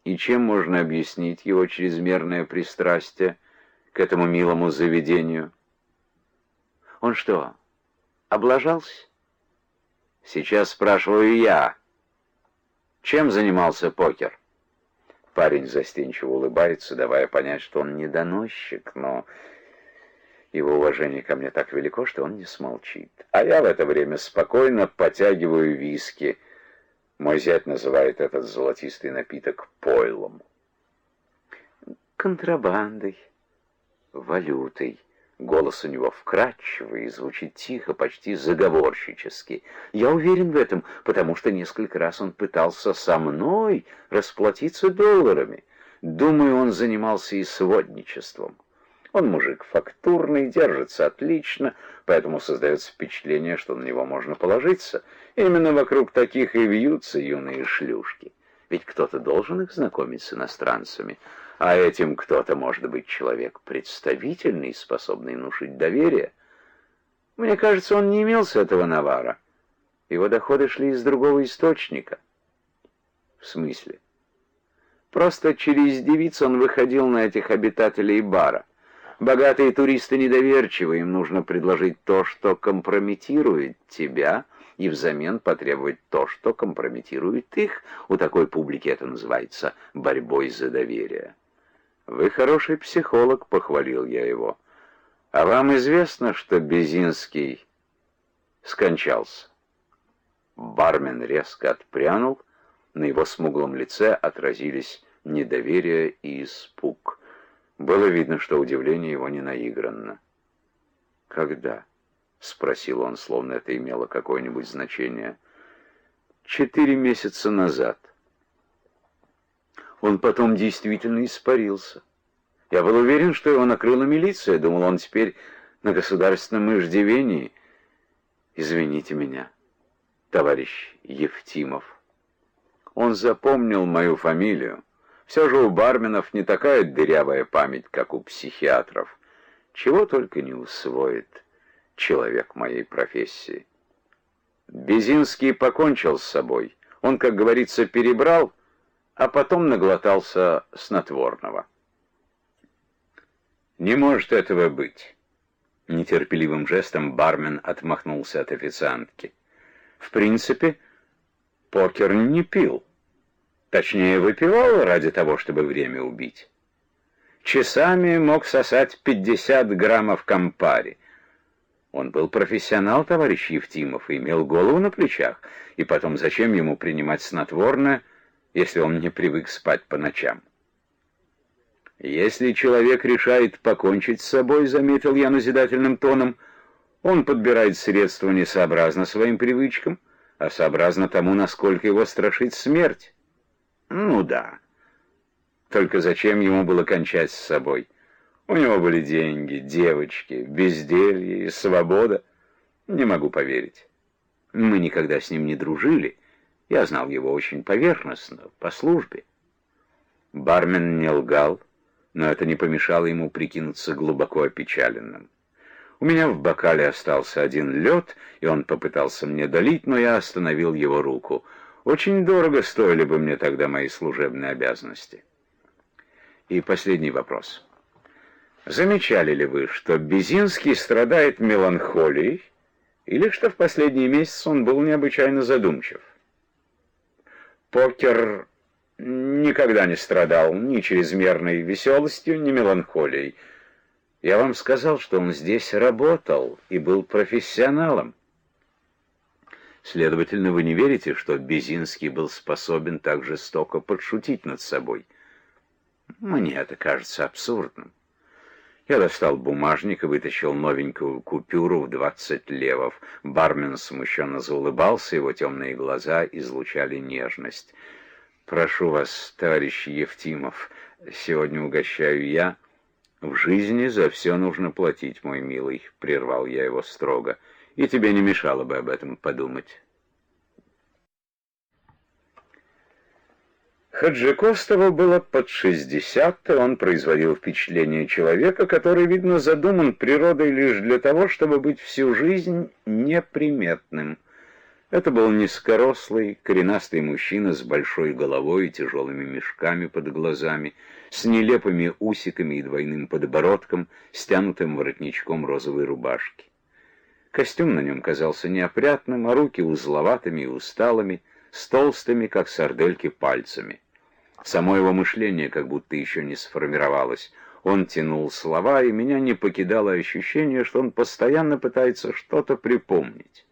И чем можно объяснить его чрезмерное пристрастие к этому милому заведению? Он что, облажался? Сейчас спрашиваю я. Чем занимался Покер? Парень застенчиво улыбается, давая понять, что он не доносчик, но его уважение ко мне так велико, что он не смолчит. А я в это время спокойно потягиваю виски. Мой зять называет этот золотистый напиток пойлом. Контрабандой, валютой. Голос у него вкрадчивый и звучит тихо, почти заговорщически. Я уверен в этом, потому что несколько раз он пытался со мной расплатиться долларами. Думаю, он занимался и сводничеством. Он мужик фактурный, держится отлично, поэтому создается впечатление, что на него можно положиться. Именно вокруг таких и вьются юные шлюшки. Ведь кто-то должен их знакомить с иностранцами. А этим кто-то может быть человек представительный, способный внушить доверие. Мне кажется, он не имел с этого навара. Его доходы шли из другого источника. В смысле? Просто через девиц он выходил на этих обитателей бара. Богатые туристы недоверчивы, им нужно предложить то, что компрометирует тебя, и взамен потребовать то, что компрометирует их. У такой публики это называется борьбой за доверие. «Вы хороший психолог», — похвалил я его. «А вам известно, что Безинский скончался?» Бармен резко отпрянул, на его смуглом лице отразились недоверие и испуг. Было видно, что удивление его не наигранно. «Когда?» — спросил он, словно это имело какое-нибудь значение. 4 месяца назад. Он потом действительно испарился. Я был уверен, что его накрыла милиция. Думал, он теперь на государственном иждивении. Извините меня, товарищ Евтимов. Он запомнил мою фамилию. Все же у барменов не такая дырявая память, как у психиатров. Чего только не усвоит человек моей профессии. Безинский покончил с собой. Он, как говорится, перебрал, а потом наглотался снотворного. «Не может этого быть!» Нетерпеливым жестом бармен отмахнулся от официантки. «В принципе, Покер не пил. Точнее, выпивал ради того, чтобы время убить. Часами мог сосать 50 граммов кампари. Он был профессионал, товарищ Евтимов, и имел голову на плечах. И потом, зачем ему принимать снотворное, если он не привык спать по ночам? Если человек решает покончить с собой, заметил я назидательным тоном, он подбирает средства не сообразно своим привычкам, а сообразно тому, насколько его страшит смерть. Ну да. Только зачем ему было кончать с собой? У него были деньги, девочки, безделье и свобода. Не могу поверить. Мы никогда с ним не дружили. Я знал его очень поверхностно, по службе. Бармен не лгал, но это не помешало ему прикинуться глубоко опечаленным. У меня в бокале остался один лед, и он попытался мне долить, но я остановил его руку. Очень дорого стоили бы мне тогда мои служебные обязанности. И последний вопрос. Замечали ли вы, что Безинский страдает меланхолией, или что в последние месяцы он был необычайно задумчив? Покер никогда не страдал ни чрезмерной веселостью, ни меланхолией. Я вам сказал, что он здесь работал и был профессионалом. Следовательно, вы не верите, что Безинский был способен так жестоко подшутить над собой? Мне это кажется абсурдным. Я достал бумажник и вытащил новенькую купюру в 20 левов. Бармен смущенно заулыбался, его темные глаза излучали нежность. «Прошу вас, товарищ Евтимов, сегодня угощаю я». «В жизни за все нужно платить, мой милый», — прервал я его строго. «И тебе не мешало бы об этом подумать». Хаджикостову было под 60, и он производил впечатление человека, который, видно, задуман природой лишь для того, чтобы быть всю жизнь неприметным. Это был низкорослый, коренастый мужчина с большой головой и тяжелыми мешками под глазами, с нелепыми усиками и двойным подбородком, стянутым воротничком розовой рубашки. Костюм на нем казался неопрятным, а руки узловатыми и усталыми, с толстыми, как сардельки, пальцами. Само его мышление как будто еще не сформировалось. Он тянул слова, и меня не покидало ощущение, что он постоянно пытается что-то припомнить.